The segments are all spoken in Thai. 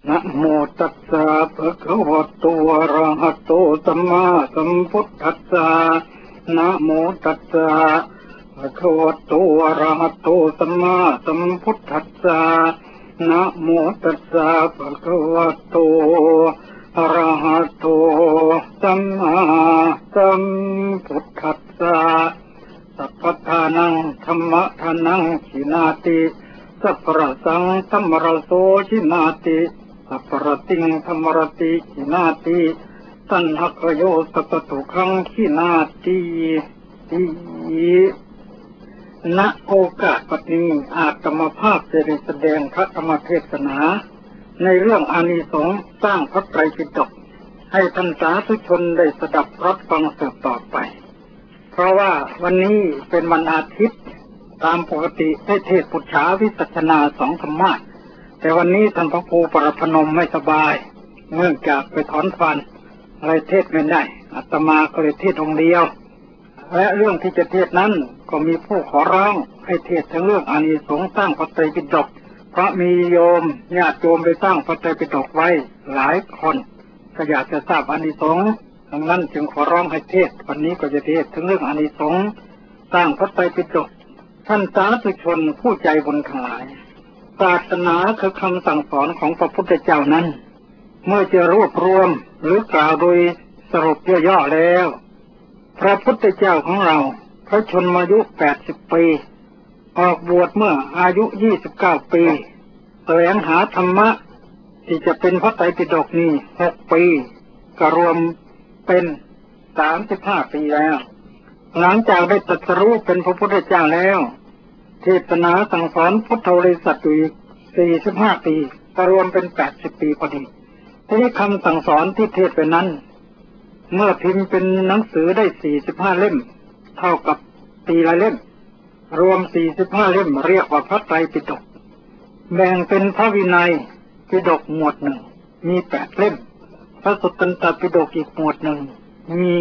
นะโมตัสสะภะคะวะโตอะระหะโตสัมมาสัมพุทธัสสะนะโมตัสสะภะคะวะโตอะระหะโตสัมมาสัมพุทธัสสะนะโมตัสสะภะคะวะโตอะระหะโตสัมมาสัมพุทธัสสะสัพพทานังธัมมทานังชินาติสัพพะสังธัมมรโสชินาติสัพพะติงธัมมรติชินาติตัณหะโยสัพตุขังชินาติณโอกาสปัจจุบันอาตมาภาพจะได้แสดงพระธรรมเทศนาในเรื่องอานิสงส์สร้างพระไตรปิฎกให้ท่านสาธุชนได้สดับรับฟังสืบต่อไปเพราะว่าวันนี้เป็นวันอาทิตย์ตามปกติได้เทศน์พุทธาวิสัชนา2 ธรรมะแต่วันนี้ท่านพระครูปรพนมไม่สบายเนื่องจากไปถอนฟันอะไรเทศไม่ได้อาตมาก็เลยเทศองค์เดียวและเรื่องที่จะเทศนั้นก็มีผู้ขอร้องให้เทศทั้งเรื่องอานิสงส์สร้างพระไตรปิฎกเพราะมีโยมญาติโยมไปสร้างพระไตรปิฎกไว้หลายคนก็อยากจะทราบอานิสงส์ดังนั้นจึงขอร้องให้เทศวันนี้ก็จะเทศถึงเรื่องอานิสงส์สร้างพระไตรปิฎกท่านสาธุชนผู้ใจบุญทั้งหลายศาสนาคือคำสั่งสอนของพระพุทธเจ้านั้นเมื่อจะรวบรวมหรือกล่าวโดยสรุปย่อๆแล้วพระพุทธเจ้าของเราพระชนมายุ80 ปีออกบวชเมื่ออายุ29 ปีแสวงหาธรรมะที่จะเป็นพระไตรปิฎกนี้6 ปีก็รวมเป็น35 ปีแล้วหลังจากได้ตรัสรู้เป็นพระพุทธเจ้าแล้วเทศนาสั่งสอนพุทธบริษัทอยู่อีก45 ปีก็รวมเป็น80 ปีพอดีทีนี้คำสั่งสอนที่เทศไปนั้นเมื่อพิมพ์เป็นหนังสือได้45 เล่มเท่ากับปีละเล่มรวม45 เล่มเรียกว่าพระไตรปิฎกแบ่งเป็นพระวินัยปิฎกหมวดหนึ่งมี8 เล่มพระสุตตันตปิฎกอีกหมวดหนึ่งมี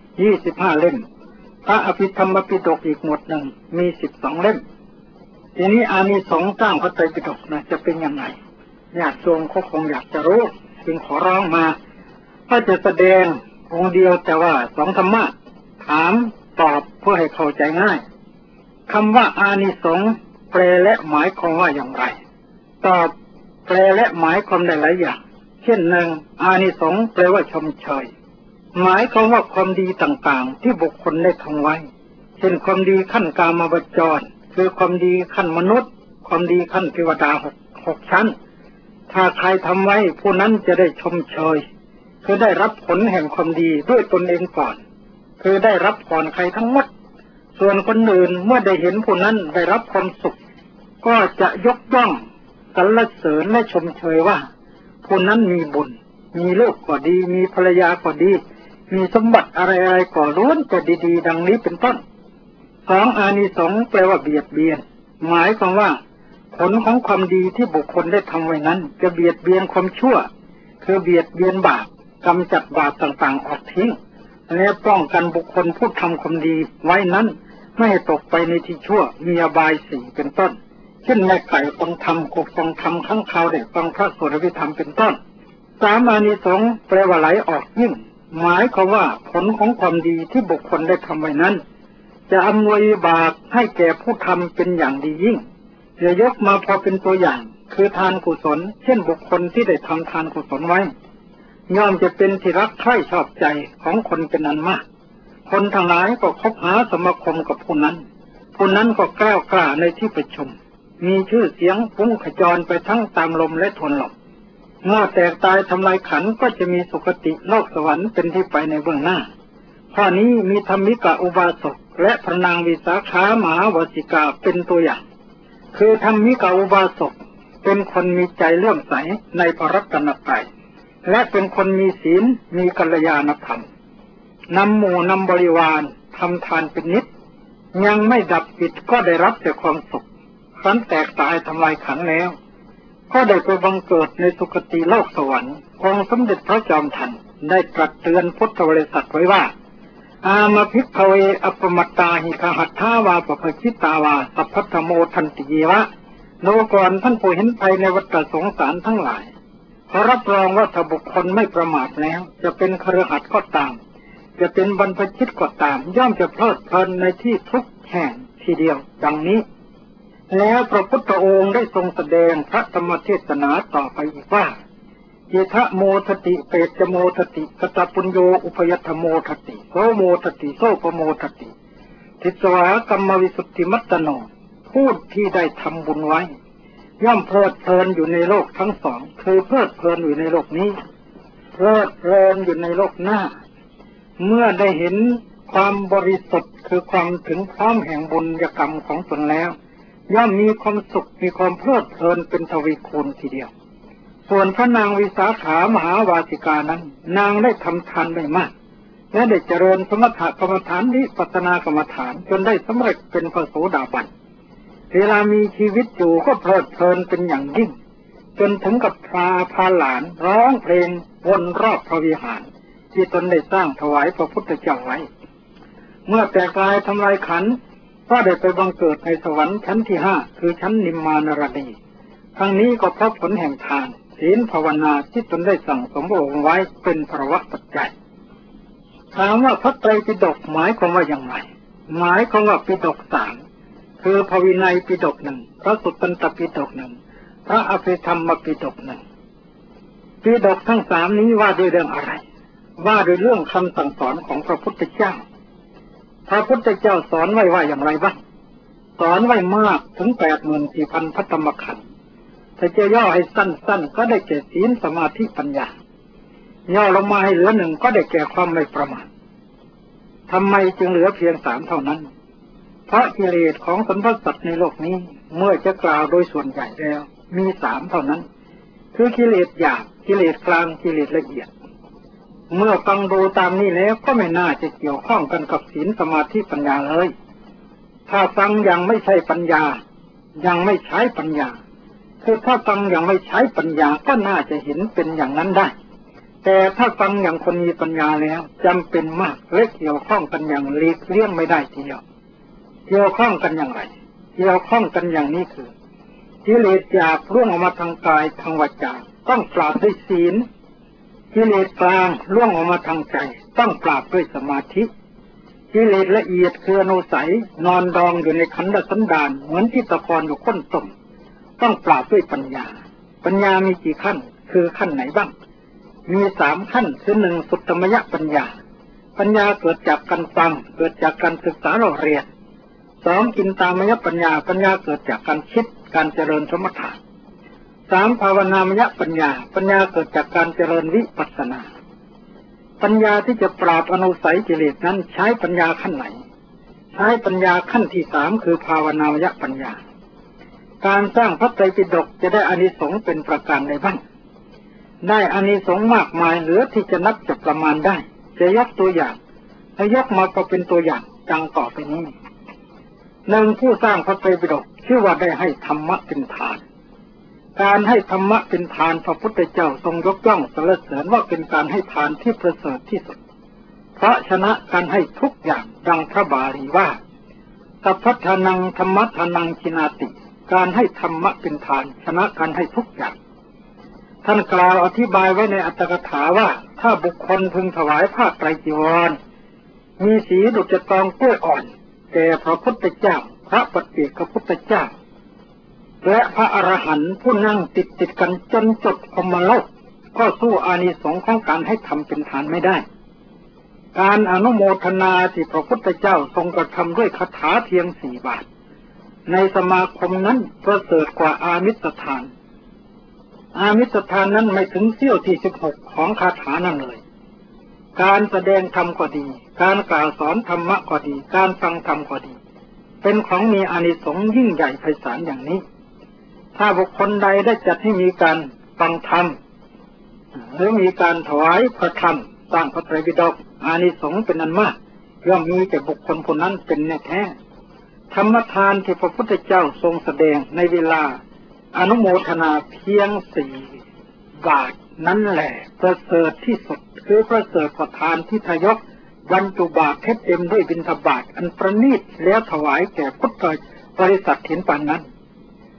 25 เล่มพระอภิธรรมปิฎกอีกหมวดหนึ่งมี12 เล่มทีนี้อานิสงส์สร้างพระไตรปิฎกจะเป็นยังไงญาติโยมก็คงอยากจะรู้จึงขอร้องมาถ้าจะแสดงองค์เดียวแต่ว่า2 ธรรมะถามตอบเพื่อให้เข้าใจง่ายคำว่าอานิสงส์แปลและหมายความว่าอย่างไรตอบแปลและหมายความได้หลายอย่างเช่นหนึ่งอานิสงส์แปลว่าชมเชยหมายความว่าความดีต่างๆที่บุคคลได้ทำไว้เช่นความดีขั้นกามวจรคือความดีขั้นมนุษย์ความดีขั้นเทวดา6 ชั้นถ้าใครทำไว้ผู้นั้นจะได้ชมเชยคือได้รับผลแห่งความดีด้วยตนเองก่อนคือได้รับก่อนใครทั้งหมดส่วนคนอื่นเมื่อได้เห็นผู้นั้นได้รับความสุขก็จะยกย่องสรรเสริญและชมเชยว่าผู้นั้นมีบุญมีลูกก็ดีมีภรรยาก็ดีมีสมบัติอะไรๆก็ล้วนแต่ดีๆดังนี้เป็นต้น2อานิสงส์แปลว่าเบียดเบียนหมายความว่าผลของความดีที่บุคคลได้ทำไว้นั้นจะเบียดเบียนความชั่วคือเบียดเบียนบาปกำจัดบาปต่างๆออกทิ้งและป้องกันบุคคลผู้ทำความดีไว้นั้นไม่ให้ตกไปในที่ชั่วมีอบาย4เป็นต้นเช่นแม่ไก่ฟังธรรมกบฟังธรรมข้างคาวเด็กฟังพระสวดอภิธรรมเป็นต้น3อานิสงส์แปลว่าไหลออกยิ่งหมายความว่าผลของความดีที่บุคคลได้ทำไว้นั้นจะอำนวยบาปให้แก่ผู้ทำเป็นอย่างดียิ่งจะยกมาพอเป็นตัวอย่างคือทานกุศลเช่นบุคคลที่ได้ทำทานกุศลไว้ย่อมจะเป็นที่รักใคร่ชอบใจของคนเป็นอันมากคนทั้งหลายก็คบหาสมาคมกับผู้นั้นก็กล้ากล้าในที่ประชุมมีชื่อเสียงฟุ้งขจรไปทั้งตามลมและทวนลมเมื่อแตกตายทำลายขันก็จะมีสุคติโลกสวรรค์เป็นที่ไปในเบื้องหน้าข้อนี้มีธรรมิกะอุบาสกและพระนางวิสาขามหาวสิกาเป็นตัวอย่างคือธรรมิกะอุบาสกเป็นคนมีใจเลื่อมใสในพระรัตนตรัยและเป็นคนมีศีลมีกัลยาณธรรมนำหมู่นำบริวารทำทานเป็นนิจยังไม่ดับจิตก็ได้รับแต่ความสุขครั้นแตกตายทำลายขันแล้วก็ได้ไปบังเกิดในสุคติโลกสวรรค์องค์สมเด็จพระจอมไตรได้ตรัสเตือนพุทธบริษัทไว้ว่าอามาภิกขเวอัปปมัตตาหิคหัตถาวาปภคิตาวาสัพพธโมทันติเยวะโลก่อนท่านผู้เห็นภัยในวัฏสงสารทั้งหลายขอรับรองว่าถ้าบุคคลไม่ประมาทแล้วจะเป็นคฤหัสถ์ก็ตามจะเป็นบรรพชิตก็ตามย่อมจะเพลิดเพลินในที่ทุกแห่งทีเดียวดังนี้แล้วพระพุทธองค์ได้ทรงแสดงพระธรรมเทศนาต่อไปอีกว่าเยทะโมทติเปจโมทติกตปุญโยอุปยัตถโมทติโสโมทติโสปโมทติทิสวากรรมวิสุทธิมัตตโนผู้ที่ได้ทำบุญไว้ย่อมเพลิดเพลินอยู่ในโลกทั้งสองคือเพลิดเพลินอยู่ในโลกนี้เพลิดเพลินอยู่ในโลกหน้าเมื่อได้เห็นความบริสุทธิ์คือความถึงพร้อมแห่งบุญกรรมของตนแล้วย่อมมีความสุขมีความเพลิดเพลินเป็นทวีคูณทีเดียวส่วนพระนางวิสาขามหาวาสิกานั้นนางได้ทำทานได้มากและได้เจริญสมถกรรมฐานวิปัสสนากรรมฐานจนได้สำเร็จเป็นพระโสดาบันเวลามีชีวิตอยู่ก็เพลิดเพลินเป็นอย่างยิ่งจนถึงกับพาหลานร้องเพลงวนรอบพระวิหารที่ตนได้สร้างถวายพระพุทธเจ้าไว้เมื่อแตกกายทำลายขันธ์ก็ได้ไปบังเกิดในสวรรค์ชั้นที่5คือชั้นนิมมานรดีทั้งนี้ก็เพราะผลแห่งทานศีลภาวนาที่ตนได้สั่งสมพระองค์ไว้เป็นภวะปัจจัยถามว่าพระไตรปิฎกหมายความว่าอย่างไรหมายความว่าปิฎก3คือพระวินัยปิฎก1พระสุตตันตปิฎก1พระอภิธรรมปิฎก1ปิฎกทั้ง3นี้ว่าด้วยเรื่องอะไรว่าด้วยเรื่องคำสั่งสอนของพระพุทธเจ้าพระพุทธเจ้าสอนไว้ว่าอย่างไรบ้างสอนไว้มากถึง 84,000 พระธรรมขันธ์ถ้าจะย่อให้สั้นๆก็ได้แก่ศีลสมาธิปัญญาย่อลงมาให้เหลือ1ก็ได้แก่ความไม่ประมาททำไมจึงเหลือเพียง3เท่านั้นเพราะกิเลสของสรรพสัตว์ในโลกนี้เมื่อจะกล่าวโดยส่วนใหญ่แล้วมี3เท่านั้นคือกิเลสหยาบกิเลสกลางกิเลสละเอียดเมื่อฟังดูตามนี้แล้วก็ไม่น่าจะเกี่ยวข้องกันกับศีลสมาธิปัญญาเลยถ้าฟังอย่างไม่ใช่ปัญญายังไม่ใช้ปัญญาคือถ้าฟังอย่างไม่ใช้ปัญญาก็น่าจะเห็นเป็นอย่างนั้นได้แต่ถ้าฟังอย่างคนมีปัญญาแล้วจำเป็นมากและเกี่ยวข้องกันอย่างหลีกเลี่ยงไม่ได้ทีเดียวเกี่ยวข้องกันอย่างไรเกี่ยวข้องกันอย่างนี้คือกิเลสหยาบล่วงออกมาทางกายทางวาจาต้องปราบด้วยศีลกิเลสกลางล่วงออกมาทางใจต้องปราบด้วยสมาธิกิเลสละเอียดคืออนุสัยนอนดองอยู่ในขันธสันดานเหมือนที่ตะกอนอยู่ก้นตุ่มต้องปราบด้วยปัญญาปัญญามีกี่ขั้นคือขั้นไหนบ้างมี3ขั้นคือ1สุตตมยปัญญาปัญญาเกิดจากการฟังเกิดจากการศึกษาเราเรียน2จินตามยปัญญาปัญญาเกิดจากการคิดการเจริญสมถะ3ภาวนามยปัญญาปัญญาเกิดจากการเจริญวิปัสสนาปัญญาที่จะปราบอนุสัยกิเลสนั้นใช้ปัญญาขั้นไหนใช้ปัญญาขั้นที่3คือภาวนามยปัญญาการสร้างพระไตรปิฎกจะได้อานิสงส์เป็นประการใดบ้างได้อานิสงส์มากมายเหลือที่จะนับจะประมาณได้จะยกตัวอย่างให้ยกมาก็เป็นตัวอย่างดังต่อไปนี้1ผู้สร้างพระไตรปิฎกชื่อว่าได้ให้ธรรมะเป็นทานการให้ธรรมะเป็นทานพระพุทธเจ้าทรงยกย่องสรรเสริญว่าเป็นการให้ทานที่ประเสริฐที่สุดเพราะชนะการให้ทุกอย่างดังพระบาลีว่าสัพพทานังธรรมทานังชินาติการให้ธรรมะเป็นทานชนะการให้ทุกอย่างท่านกล่าวอธิบายไว้ในอัตถกถาว่าถ้าบุคคลพึงถวายผ้าไตรจีวรมีสีดุจตองกล้วยอ่อนแก่พระพุทธเจ้าพระปัจเจกพุทธเจ้าและพระอรหันต์ผู้นั่งติดกันจนจบพรหมโลกก็สู้อานิสงส์ของการให้ทำเป็นทานไม่ได้การอนุโมทนาที่พระพุทธเจ้าทรงกระทำด้วยคาถาเพียง4 บาทในสมาคมนั้นประเสริฐกว่าอามิสทานอามิสทานนั้นไม่ถึงเสี้ยวที่16ของคาถานั้นเลยการแสดงธรรมก็ดีการกล่าวสอนธรรมะก็ดีการฟังธรรมก็ดีเป็นของมีอานิสงส์ยิ่งใหญ่ไพศาลอย่างนี้ถ้าบุคคลใดได้จัดให้มีการฟังธรรมหรือมีการถวายพระธรรมสร้างพระไตรปิฎกอานิสงส์เป็นอันมากย่อมมีแก่บุคคลคนนั้นเป็นแน่แท้ธรรมทานที่พระพุทธเจ้าทรงแสดงในเวลาอนุโมทนาเพียง4 บาทนั้นแหละประเสริฐที่สุดคือประเสริฐกว่าทานที่ทายกบรรจุบาตรเต็มด้วยบิณฑบาตอันประณีตแล้วถวายแก่พุทธบริษัทเห็นปานนั้น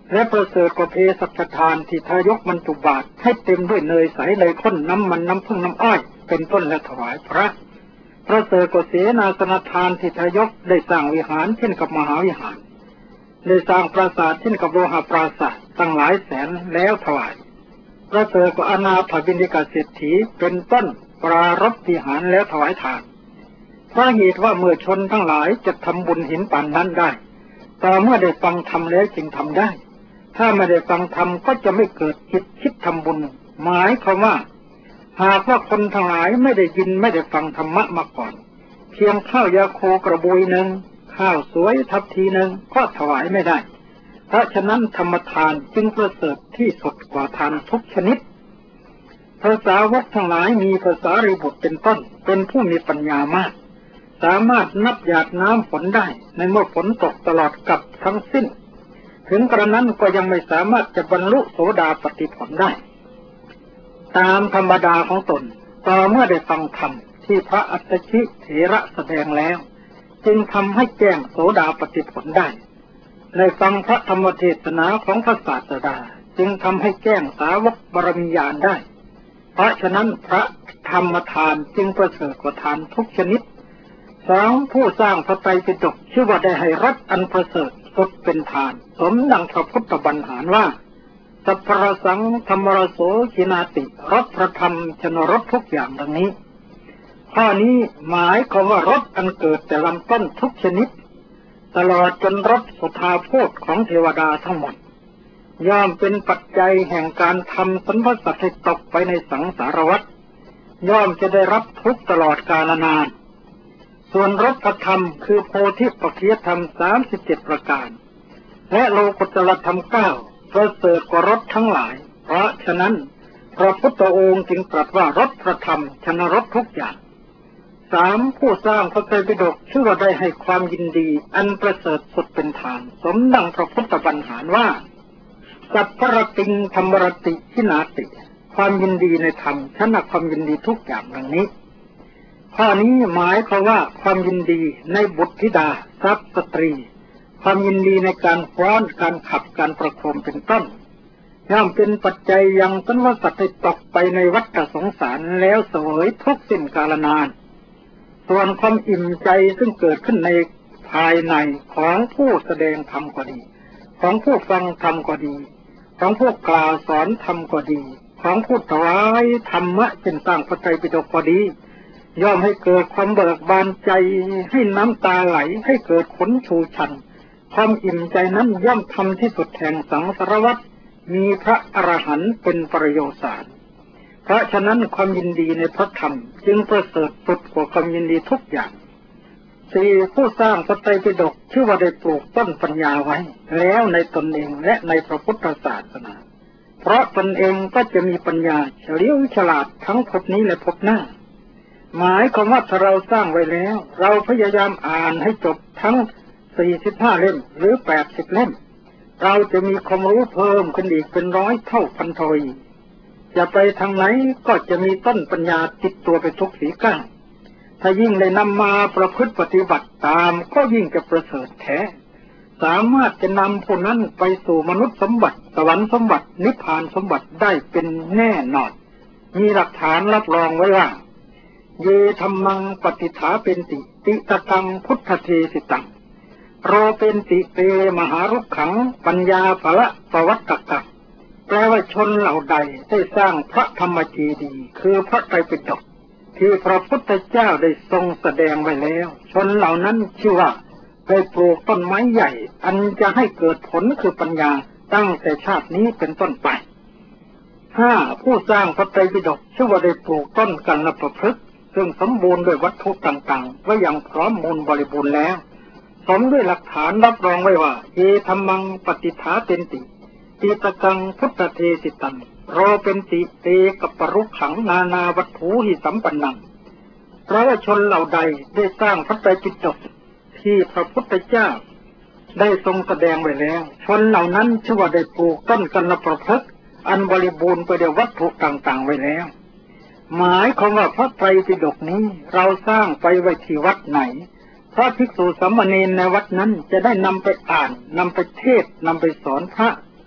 และประเสริฐกว่าเภสัชทานที่ทายกบรรจุบาตรให้เต็มด้วยเนยใสเนยข้นน้ำมันน้ำผึ้งน้ำอ้อยเป็นต้นและถวายพระประเสริฐกว่าเสนาสนทานที่ทายกได้สร้างวิหารเช่นกับมหาวิหารได้สร้างปราสาทเช่นกับโลหะปราสาทตั้งหลายแสนแล้วถวายประเสริฐกว่าอนาถบิณฑิกเศรษฐีเป็นต้นปรารภวิหารแล้วถวายทานเพราะเหตุว่าเมื่อชนทั้งหลายจะทำบุญหินป่านนั้นได้ต่อเมื่อได้ฟังธรรมแล้วจึงทำได้ถ้าไม่ได้ฟังธรรมก็จะไม่เกิดจิตคิดทำบุญหมายความว่าหากว่าคนทั้งหลายไม่ได้ยินไม่ได้ฟังธรรมะมาก่อนเพียงข้าวยาโคกระบุยหนึ่งข้าวสวยทัพทีหนึ่งก็ถวายไม่ได้เพราะฉะนั้นธรรมทานจึงประเสริฐที่สุดกว่าทานทุกชนิดภาษาวกทั้งหลายมีภาษารีบุตรเป็นต้นเป็นผู้มีปัญญามากสามารถนับหยาดน้ำฝนได้ในเมื่อฝนตกตลอดกับทั้งสิ้นถึงกระนั้นก็ยังไม่สามารถจะบรรลุโสดาปัตติผลได้ตามธรรมดาของตนต่อเมื่อได้ฟังธรรมที่พระอัสสชิเถระแสดงแล้วจึงทำให้แจ้งโสดาปัตติผลได้ในฟังพระธรรมเทศนาของพระศาสดาจึงทำให้แจ้งสาวกบารมีญาณได้เพราะฉะนั้นพระธรรมทานจึงประเสริฐกว่าทานทุกชนิดสองผู้สร้างพระไตรปิฎกชื่อว่าได้ให้รสอันประเสริฐสุดเป็นทานสมดังพระพุทธบัญญัติว่าสัพพะสังธรรมรโสขินาติรสพระธรรมชนรสทุกอย่างดังนี้ข้อนี้หมายความว่ารสอันเกิดแต่ลำต้นทุกชนิดตลอดจนรสสุธาโภชของเทวดาทั้งหมดย่อมเป็นปัจจัยแห่งการทำสรรพสัตว์ให้ตกไปในสังสารวัฏย่อมจะได้รับทุกข์ตลอดกาลนานส่วนรสธรรมคือโพธิปัจจยธรรม37ประการและโลกุตตรธรรม9ประเสริฐกว่ารสทั้งหลายเพราะฉะนั้นพระพุทธองค์จึงตรัสว่ารสพระธรรมชนะรสทุกอย่างสามผู้สร้างพระไตรปิฎกชื่อว่าได้ให้ความยินดีอันประเสริฐสุดเป็นทานสมดังพระพุทธบัญญัติว่าสัพพะติงธรรมรติขินาติความยินดีในธรรมชนะความยินดีทุกอย่างดังนี้ข้อนี้หมายความว่าความยินดีในบุตรธิดาทรัพย์สตรีความยินดีในการฟ้อนการขับการประโคมเป็นต้นย่อมเป็นปัจจัยยังสรรพสัตว์ให้ตกไปในวัฏสงสารแล้วเสวยทุกสิ้นกาลนานส่วนความอิ่มใจซึ่งเกิดขึ้นในภายในของผู้แสดงธรรมก็ดีของผู้ฟังธรรมก็ดีของผู้กล่าวสอนธรรมก็ดีของผู้ถวายธรรมะเช่นสร้างพระไตรปิฎกก็ดีย่อมให้เกิดความเบิกบานใจให้น้ำตาไหลให้เกิดขนชูชันความอิ่มใจนั้นย่อมทำที่สุดแห่งสังสารวัฏมีพระอรหันต์เป็นประโยชน์สารเพราะฉะนั้นความยินดีในพระธรรมจึงประเสริฐสุดกว่าความยินดีทุกอย่างสี่ผู้สร้างพระไตรปิฎกชื่อว่าได้ปลูกต้นปัญญาไว้แล้วในตนเองและในพระพุทธศาสนาเพราะตนเองก็จะมีปัญญาเฉลียวฉลาดทั้งภพนี้และภพหน้าหมายความว่าถ้าเราสร้างไว้แล้วเราพยายามอ่านให้จบทั้ง45เล่มหรือ80เล่มเราจะมีความรู้เพิ่มขึ้นอีกเป็น100เท่าพันทวีจะไปทางไหนก็จะมีต้นปัญญาติดตัวไปทุกฝีก้าวถ้ายิ่งได้นำมาประพฤติปฏิบัติตามก็ยิ่งจะประเสริฐแท้สามารถจะนำผู้นั้นไปสู่มนุษย์สมบัติสวรรค์สมบัตินิพพานสมบัติได้เป็นแน่นอนมีหลักฐานรับรองไว้ว่าเยธัมมังปฏิฐาเป็นติติตตังพุทธเทสิตังโรเป็นติเตมหารุกขังปัญญาภละปวัตตะแปลว่าชนเหล่าใดได้สร้างพระธรรมเจดีย์คือพระไตรปิฎกที่พระพุทธเจ้าได้ทรงแสดงไว้แล้วชนเหล่านั้นชื่อว่าได้ปลูกต้นไม้ใหญ่อันจะให้เกิดผลคือปัญญาตั้งแต่ชาตินี้เป็นต้นไปห้าผู้สร้างพระไตรปิฎกชื่อว่าได้ปลูกต้นกัลปพฤกษ์ซึ่งสมบูรณ์ด้วยวัตถุต่างๆไว้อย่างพร้อมมูลบริบูรณ์แล้วสมด้วยหลักฐานรับรองไว้ว่าเยธัมมังปฏิฐาเป็นติติตตังพุทธเทสิตังโรเป็นติเตกับปรุขังนานาวัตถุหิสัมปันนังเพราะว่าชนเหล่าใดได้สร้างพระไตรปิฎกที่พระพุทธเจ้าได้ทรงแสดงไว้แล้วชนเหล่านั้นชื่อว่าได้ปลูกต้นกัลปพฤกษ์อันบริบูรณ์ไปด้วยวัตถุต่างๆไว้แล้วหมายความว่าพระไตรปิฎกนี้เราสร้างไปไว้ที่วัดไหนพระภิกษุสามเณรในวัดนั้นจะได้นำไปอ่านนำไปเทศน์นำไปสอนพระ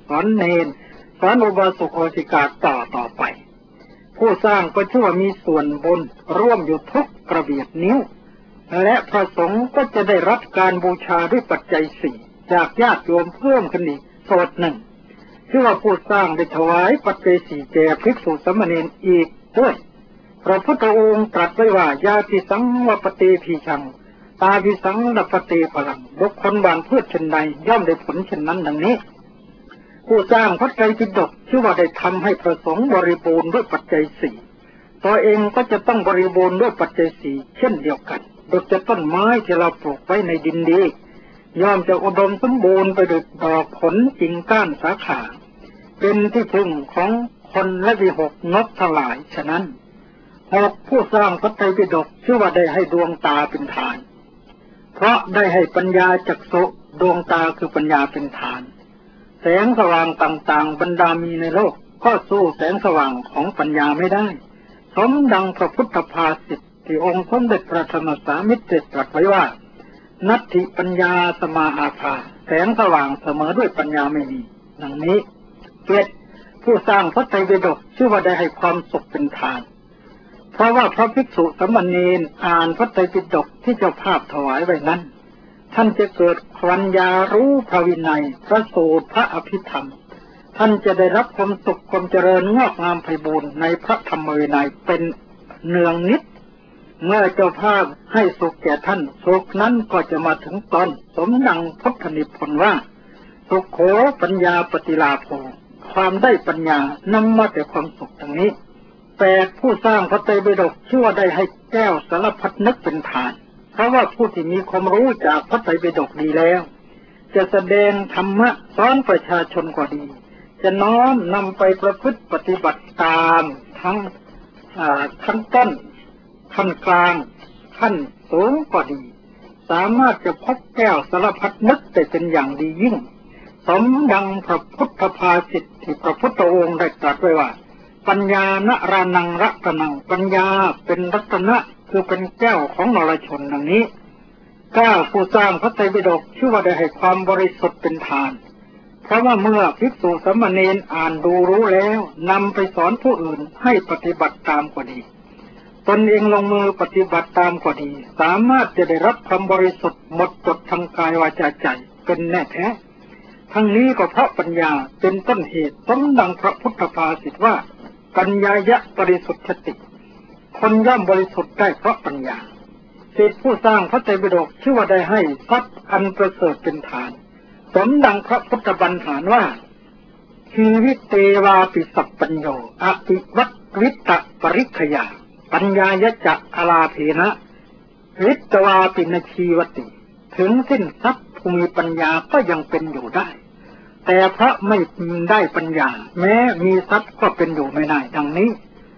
สอนเณรสอนอุบาสกอุบาสิกาต่อไปผู้สร้างก็ชื่อว่ามีส่วนบุญร่วมอยู่ทุกกระเบียดนิ้วและพระสงฆ์ก็จะได้รับการบูชาด้วยปัจจัยสี่จากญาติโยมเพิ่มขึ้นอีกส่วนหนึ่งชื่อว่าผู้สร้างได้ถวายปัจจัยสี่แก่ภิกษุสามเณรอีกด้วยพระพุทธองค์ตรัสไว้ว่ายาติสังวปเตพีชังตาพิสังลปเตพลังบุคคลบางพืชเช่นใดย่อมได้ผลเช่นนั้นดังนี้ผู้สร้างพระไตรปิฎกชื่อว่าได้ทำให้พระสงฆ์บริบูรณ์ด้วยปัจจัยสี่ตัวเองก็จะต้องบริบูรณ์ด้วยปัจจัยสี่เช่นเดียวกันโดยจะต้นไม้ที่เราปลูกไว้ในดินดีย่อมจะอุดมสมบูรณ์ไปด้วยดอกผลกิ่งก้านสาขาเป็นที่พึ่งของคนและวิหกนกทั้งหลายฉะนั้นหกผู้สร้างพระไตรปิฎกชื่อว่าได้ให้ดวงตาเป็นฐานเพราะได้ให้ปัญญาจักษุดวงตาคือปัญญาเป็นฐานแสงสว่างต่างๆบรรดามีในโลกก็สู้แสงสว่างของปัญญาไม่ได้สมดังพระพุทธภาษิตที่องค์สมเด็จพระธรรมสามิตรตรัสไว้ว่านัตถิปัญญาสมาอาภาแสงสว่างเสมอด้วยปัญญาไม่มีดังนี้เจ็ดผู้สร้างพระไตรปิฎกชื่อว่าได้ให้ความสุขเป็นฐานเพราะว่าพระภิกษุสามเณรอ่านพระไตรปิฎกที่เจ้าภาพถวายไว้นั้นท่านจะเกิดปัญญารู้พระวินัยพระสูตรพระอภิธรรมท่านจะได้รับความสุขความเจริญงอกงามไพบูรณ์ในพระธรรมวินัยเป็นเนืองนิดเมื่อเจ้าภาพให้สุขแก่ท่านสุขนั้นก็จะมาถึงตอนสมดังพุทธนิพนธ์ว่าสุขโขปัญญาปฏิลาโภความได้ปัญญานำมาแต่ความสุขดังนี้แต่ผู้สร้างพระไตรปิฎกชื่อว่าได้ให้แก้วสารพัดนึกเป็นฐานเพราะว่าผู้ที่มีความรู้จากพระไตรปิฎกดีแล้วจะแสดงธรรมะสอนประชาชนก็ดีจะน้อมนำไปประพฤติปฏิบัติตามทั้งต้นขั้นกลางขั้นสูงก็ดีสามารถจะพบแก้วสารพัดนึกได้เป็นอย่างดียิ่งสมดังพระพุทธภาษิตที่พระพุทธองค์ได้ตรัสไว้ว่าปัญญาณรานังรัตนังปัญญาเป็นรัตนะคือเป็นแก้วของนรชนดังนี้ก้าผู้สร้างพระไตรปิฎกชื่อว่าได้ให้ความบริสุทธิ์เป็นฐานเพราะว่าเมื่อภิกษุสามเณรอ่านดูรู้แล้วนำไปสอนผู้อื่นให้ปฏิบัติตามก็ดีตนเองลงมือปฏิบัติตามก็ดีสามารถจะได้รับความบริสุทธิ์หมดจดทางกายวาจาใจเป็นแน่แท้ทั้งนี้ก็เพราะปัญญาเป็นต้นเหตุสมดังพระพุทธภาษิตว่าปัญญายะบริสุทธิ์ติคนย่อมบริสุทธิ์ได้เพราะปัญญาศิษย์ผู้สร้างพระไตรปิฎกชื่อว่าได้ให้ทรัพย์อันประเสริฐเป็นฐานสมดังพระพุทธบัญญัติว่าชีวิตเตวาปิสัพปัญโยอภิวัตวิตตปริคยาปัญญายะจะอลาเพนะวิตวาปินชีวติถึงสิ้นทรัพย์ภูมิปัญญาก็ยังเป็นอยู่ได้แต่เพราะไม่ได้ปัญญาแม้มีทรัพย์ก็เป็นอยู่ไม่ได้ดังนี้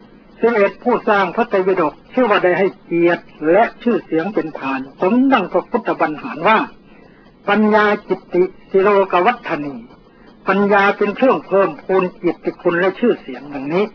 11ผู้สร้างพระไตรปิฎกชื่อว่าได้ให้เกียรติและชื่อเสียงเป็นฐานสมดังพระพุทธบัญญัติว่าปัญญาจิตติสิโลกวัฏฏนีปัญญาเป็นเครื่องเพิ่มพูนจิตติคุณและชื่อเสียงดังนี้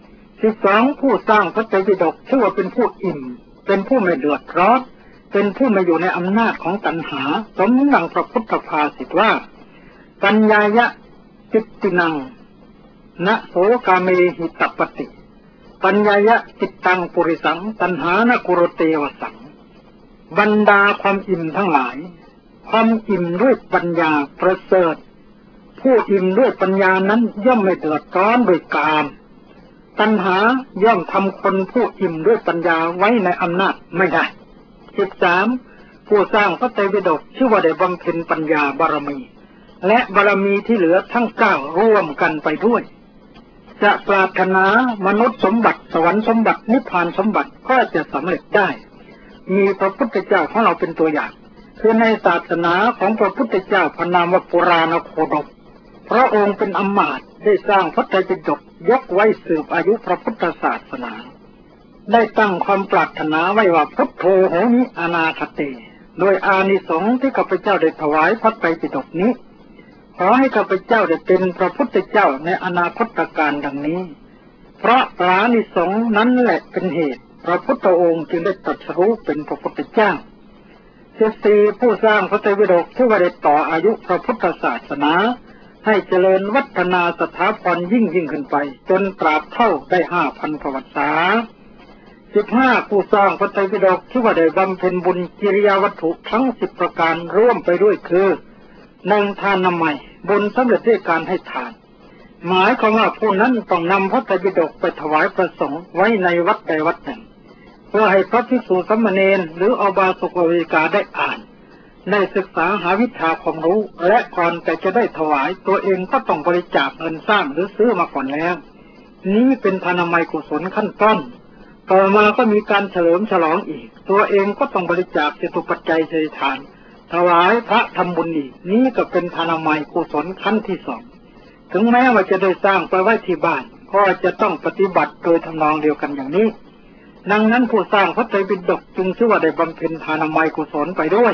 12ผู้สร้างพระไตรปิฎกชื่อว่าเป็นผู้อิ่มเป็นผู้ไม่เดือดร้อนเป็นผู้ไม่อยู่ในอำนาจของตัณหาสมดังพระพุทธภาษิตว่าปัญญายะจิตตินังนะโสกาเมหิตปติปัญญายะจิตตังปุริสังตัณหานกุรเตวสังบรรดาความอิ่มทั้งหลายความอิ่มด้วยปัญญาประเสริฐผู้อิ่มด้วยปัญญานั้นย่อมไม่เดือดร้อนด้วยกามตัณหาย่อมทำคนผู้อิ่มด้วยปัญญาไว้ในอำนาจไม่ได้13ผู้สร้างพระไตรปิฎกชื่อว่าได้บำเพ็ญปัญญาบารมีและบารมีที่เหลือทั้ง9ร่วมกันไปด้วยจะปรารถนามนุษย์สมบัติสวรรค์สมบัตินิพพานสมบัติก็จะสำเร็จได้มีพระพุทธเจ้าของเราเป็นตัวอย่างคือในศาสนาของพระพุทธเจ้าพระนามว่าปุราณโคดมพระองค์เป็นอมาตย์ได้สร้างพระไตรปิฎกยกไว้สืบอายุพระพุทธศาสนาได้ตั้งความปรารถนาไว้ว่าพุทโธโหมิอนาคเตโดยอานิสงส์ที่ข้าพเจ้าได้ถวายพระไตรปิฎกนี้ขอให้ข้าพเจ้าได้เป็นพระพุทธเจ้าในอนาคตการดังนี้เพราะอานิสงส์นั้นแหละเป็นเหตุพระพุทธองค์จึงได้ตรัสรู้เป็นพระพุทธเจ้า14ผู้สร้างพระไตรปิฎกที่ว่าได้ต่ออายุพระพุทธศาสนาใให้เจริญวัฒนาสถาพรยิ่งขึ้นไปจนตราบเท่าได้ 5,000 ประวัติศาสตร์15ผู้สร้างพระไตรปิฎกที่ว่าได้บำเพ็ญบุญกิริยาวัตถุทั้ง10ประการร่วมไปด้วยคือ1ทานนามัยบุญสำเร็จด้วยการให้ทานหมายความว่าผู้นั้นต้องนำพระไตรปิฎกไปถวายพระสงฆ์ไว้ในวัดใดวัดหนึ่งเพื่อให้พระภิกษุสามเณรหรืออุบาสกอุบาสิกาได้อ่านได้ศึกษาหาวิชาความรู้และก่อนแต่จะได้ถวายตัวเองก็ต้องบริจาคเงินสร้างหรือซื้อมาก่อนแล้วนี้เป็นทานนามัยกุศลขั้นต้นต่อมาก็มีการเฉลิมฉลองอีกตัวเองก็ต้องบริจาคจตุปัจจัยเททานถวายพระทำบุญอีกนี้ก็เป็นทานนามัยกุศลขั้นที่สองถึงแม้ว่าจะได้สร้างไปไว้ที่บ้านก็จะต้องปฏิบัติโดยทำนองเดียวกันอย่างนี้ดังนั้นผู้สร้างพระไตรปิฎกจึงชื่อว่าได้บำเพ็ญทานนามัยกุศลไปด้วย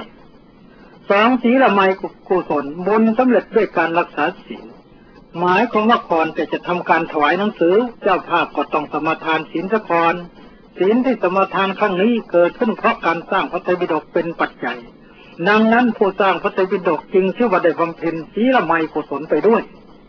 2ศีลมัยกุศลบุญสำเร็จด้วยการรักษาศีลหมายความว่าก่อนแต่จะทำการถวายหนังสือเจ้าภาพก็ต้องสมาทานศีลซะก่อนศีลที่สมาทานครั้งนี้เกิดขึ้นเพราะการสร้างพระไตรปิฎกเป็นปัจจัยดังนั้นผู้สร้างพระไตรปิฎกจึงชื่อว่าได้บำเพ็ญศีลมัยกุศลไปด้วย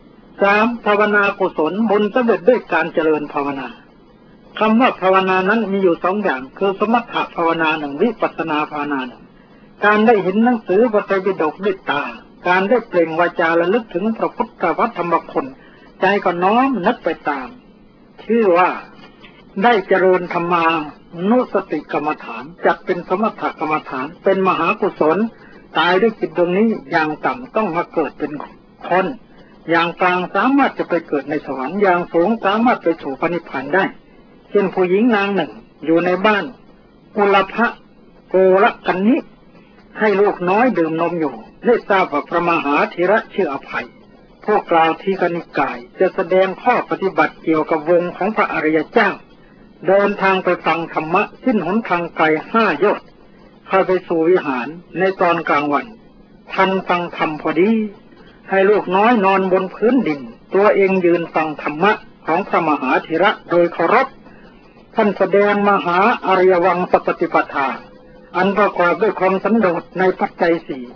3ภาวนากุศลบุญสำเร็จด้วยการเจริญภาวนาคำว่าภาวนานั้นมีอยู่2อย่างคือสมถะภาวนา1วิปัสสนาภาวนา1การได้เห็นหนังสือพระไตรปิฎกด้วยตาการได้เปล่งวาจาระลึกถึงพระพุทธวธรรมคุณใจก็น้อมนึกไปตามชื่อว่าได้เจริญธรรมานุสติกรรมฐานจัดเป็นสมถกรรมฐานเป็นมหากุศลตายด้วยจิตดวงนี้อย่างต่ำต้องมาเกิดเป็นคนอย่างกลางสามารถจะไปเกิดในสวรรค์อย่างสูงสามารถไปสู่พระนิพพานได้เช่นผู้หญิงนางหนึ่งอยู่ในบ้านอุลภะโกรกันนิให้ลูกน้อยดื่มนมอยู่ได้ทราบว่าพระมหาเถระชื่ออภัยพวกกล่าวทีฆนิกายจะแสดงข้อปฏิบัติเกี่ยวกับวงของพระอริยเจ้าเดินทางไปฟังธรรมะสิ้นหนทางไกล5 โยชน์เข้าไปสู่วิหารในตอนกลางวันทันฟังธรรมพอดีให้ลูกน้อยนอนบนพื้นดินตัวเองยืนฟังธรรมะของพระมหาเถระโดยเคารพท่านแสดงมหาอริยวังสปฏิปทาอันประกอบด้วยความสันโดษในปัจจัย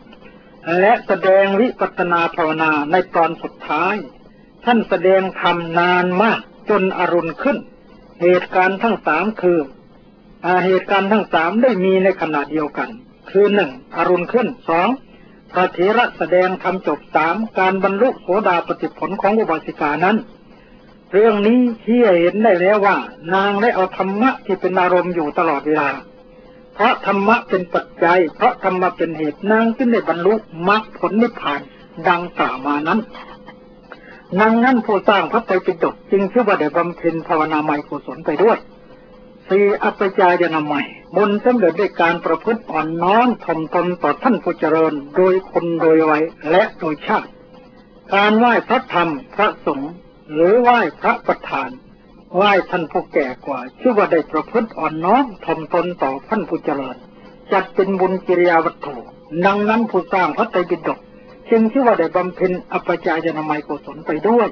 4และแสดงวิปัสสนาภาวนาในตอนสุดท้ายท่านแสดงธรรมนานมากจนอรุณขึ้นเหตุการณ์ทั้ง3คือเหตุการณ์ทั้ง3ได้มีในขณะเดียวกันคือ1อรุณขึ้น2พระเถระแสดงธรรมจบ3การบรรลุโสดาปัตติผลของอุบาสิกานั้นเรื่องนี้ที่เห็นได้แล้วว่านางได้เอาธรรมะที่เป็นอารมณ์อยู่ตลอดเวลาเพราะธรรมะเป็นปัจจัยเพราะธรรมะเป็นเหตุนางจึงได้บรรลุมรรคผลนิพพานดังกล่าวมานั้นดังนั้นผู้สร้างพระไตรปิฎกจึงชื่อว่าได้บำเพ็ญภาวนามัยกุศลไปด้วย4อัปปจายนามัยบุญสำเร็จด้วยการประพฤติอ่อนน้อมถ่อมตนต่อท่านผู้เจริญโดยคนโดยวัยและโดยชาติการไหว้พระธรรมพระสงฆ์หรือไหว้พระประธานไหว้ท่านผู้แก่กว่าชื่อว่าได้ประพฤติอ่อนน้อมถ่อมตนต่อท่านผู้เจริญจัดเป็นบุญกิริยาวัตถุดังนั้นผู้สร้างพระไตรปิฎกจึงชื่อว่าได้บำเพ็ญอัปปจายนามัยกุศลไปด้วย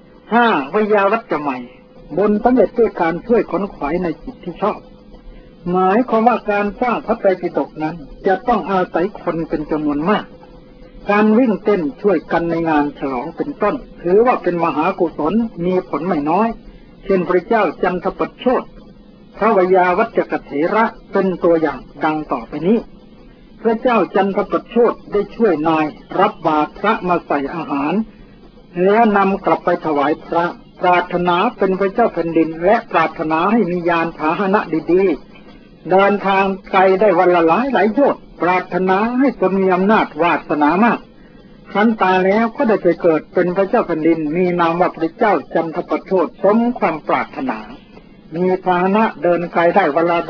5วิยาวัจจะใหม่บุญสำเร็จด้วยการช่วยขนขวายในจิตที่ชอบหมายความว่าการสร้างพระไตรปิฎกนั้นจะต้องอาศัยคนเป็นจำนวนมากการวิ่งเต้นช่วยกันในงานฉลองเป็นต้นถือว่าเป็นมหากุศลมีผลไม่น้อยเช่นพระเจ้าจันทปัชโชติพระวิยาวัจจะเถระเป็นตัวอย่างดังต่อไปนี้พระเจ้าจันทปัชโชติได้ช่วยนายรับบาตรพระมาใส่อาหารแล้วนำกลับไปถวายพระปรารถนาเป็นพระเจ้าแผ่นดินและปรารถนาให้มียานพาหนะดีๆเดินทางไกลได้วันละหลายโยชน์ปรารถนาให้ตนมีอำนาจวาสนามากครั้นตายแล้วก็ได้ไปเกิดเป็นพระเจ้าแผ่นดินมีนามว่าพระเจ้าจันทปัชโชติสมความปรารถนามีพาหนะเดินไกลได้วันละ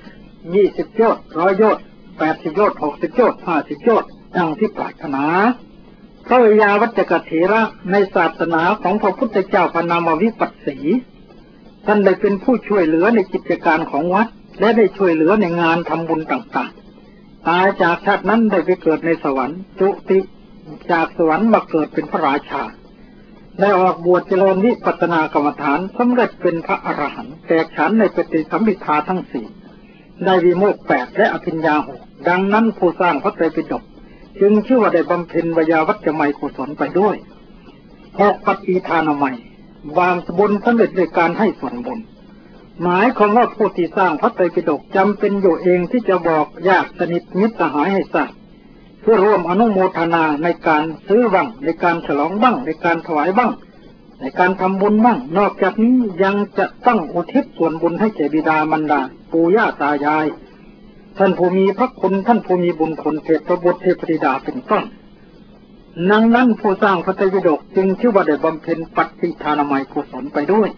120 โยชน์100 โยชน์80 โยชน์60 โยชน์50 โยชน์ดังที่ปรารถนาพระวิยาวัจจะเถระในศาสนาของพระพุทธเจ้าพระนามวิปัสสีท่านได้เป็นผู้ช่วยเหลือในกิจการของวัดและได้ช่วยเหลือในงานทำบุญต่างๆตายจากชาตินั้นได้ไปเกิดในสวรรค์จุติจากสวรรค์มาเกิดเป็นพระราชาได้ออกบวชเจริญวิปัสสนากรรมฐานสำเร็จเป็นพระอรหันต์แตกฉานในปฏิสัมภิทาทั้ง4ได้วิโมกข์8และอภิญญา6ดังนั้นผู้สร้างพระไตรปิฎกจึงชื่อว่าได้บำเพ็ญวิยาวัจจะไมยกุศลไปด้วย 6. ปฏิทานใหม่วางบุญสำเร็จด้วยการให้ส่วนบุญหมายความว่าผู้ที่สร้างพระไตรปิฎกจำเป็นอยู่เองที่จะบอกญาติสนิทมิตรสหายให้ทราบเพื่อร่วมอนุโมทนาในการซื้อบ้างในการฉลองบ้างในการถวายบ้างในการทำบุญบ้างนอกจากนี้ยังจะต้องอุทิศส่วนบุญให้แก่บิดามารดาปู่ย่าตายายท่านผู้มีพระคุณท่านผู้มีบุญคุณเทพบุตรเทพธิดาเป็นต้นนั้นผู้สร้างพระไตรปิฎกจึงชื่อว่าได้บำเพ็ญปฏิทานใหม่กุศลไปด้วย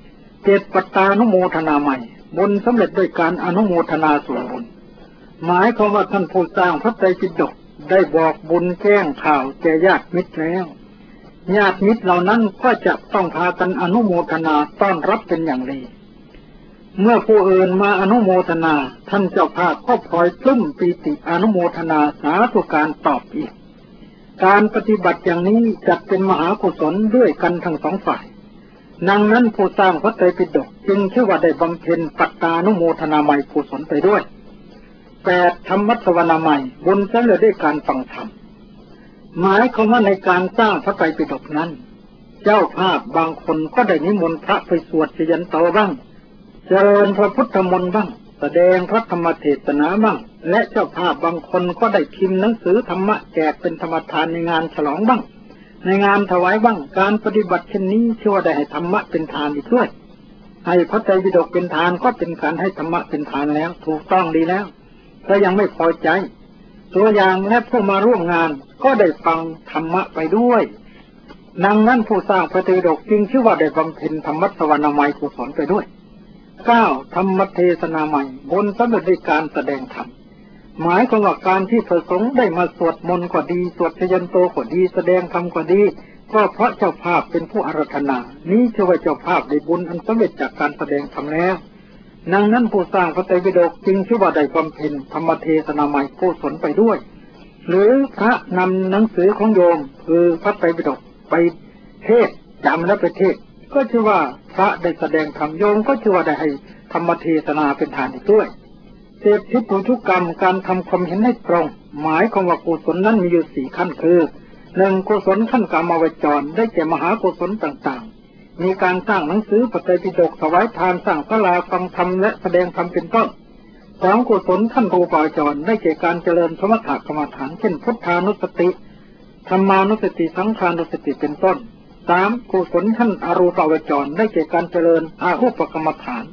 7. ปัตตานุโมทนาใหม่บุญสำเร็จด้วยการอนุโมทนาส่วนบุญหมายความว่าท่านผู้สร้างพระไตรปิฎกได้บอกบุญแจ้งข่าวแก่ญาติมิตรแล้วญาติมิตรเหล่านั้นก็จะต้องพากันอนุโมทนาต้อนรับเป็นอย่างดีเมื่อผู้อื่นมาอนุโมทนาท่านเจ้าภาพก็พลอยปลื้มปีติอนุโมทนาสาธุการตอบอีกการปฏิบัติอย่างนี้จัดเป็นมหากุศลด้วยกันทั้งสองฝ่ายนั้นผู้สร้างพระไตรปิฎกจึงชื่อว่าได้บำเพ็ญปัตตานุโมทนาใหม่กุศลไปด้วย8. ธรรมสวนาใหม่บุญสำเร็จด้วยการฟังธรรมหมายความว่าในการสร้างพระไตรปิฎกนั้นเจ้าภาพบางคนก็ได้นิมนต์พระไปสวดชยันโตบ้างเจริญพระพุทธมนต์บ้างแสดงพระธรรมเทศนาบ้างและเจ้าภาพบางคนก็ได้พิมพ์หนังสือธรรมะแจกเป็นธรรมทานในงานฉลองบ้างในงานถวายบ้างการปฏิบัติเช่นนี้ชื่อว่าได้ให้ธรรมะเป็นทานอีกด้วยให้พระไตรปิฎกเป็นทานก็เป็นการให้ธรรมะเป็นทานแล้วถูกต้องดีแล้วถ้ายังไม่พอใจตัวอย่างและผู้มาร่วมงานก็ได้ฟังธรรมะไปด้วยนั้นผู้สร้างพระไตรปิฎกจึงชื่อว่าได้บำเพ็ญธรรมสวนาใหม่กุศลไปด้วย 9. ธรรมเทศนาใหม่บนสำเร็จด้วยการแสดงธรรมหมายความว่าการที่พระสงฆ์ได้มาสวดมนต์ก็ดีสวดชยันโตก็ดีแสดงธรรมก็ดีก็เพราะเจ้าภาพเป็นผู้อาราธนานี้ชื่อว่าเจ้าภาพได้บุญอันสำเร็จจากการแสดงธรรมแล้วนั้นผู้สร้างพระไตรปิฎกจึงชื่อว่าได้บำเพ็ญธรรมเทศนาใหม่กุศลไปด้วยหรือพระนำหนังสือของโยมคือพระไตรปิฎกไปเทศจำและไปเทศก็ชื่อว่าพระได้แสดงธรรมโยมก็ชื่อว่าได้ให้ธรรมเทศนาเป็นทานอีกด้วยเสพทิฏฐุกรรมการทำความเห็นให้ตรงหมายความว่ากุศลนั้นมีอยู่4ขั้นคือ 1. กุศลขั้นกามวจรได้แก่มหากุศลต่างๆมีการสร้างหนังสือพระไตรปิฎกถวายทานสร้างศาลาฟังธรรมและแสดงธรรมเป็นต้น 2. กุศลขั้นรูปาวจรได้แก่การเจริญสมถกรรมฐานเช่นพุทธานุสติธรรมานุสติสังขานุสติเป็นต้น 3. กุศลขั้นอรูปาวจรได้แก่การเจริญอารูปกรรมฐาน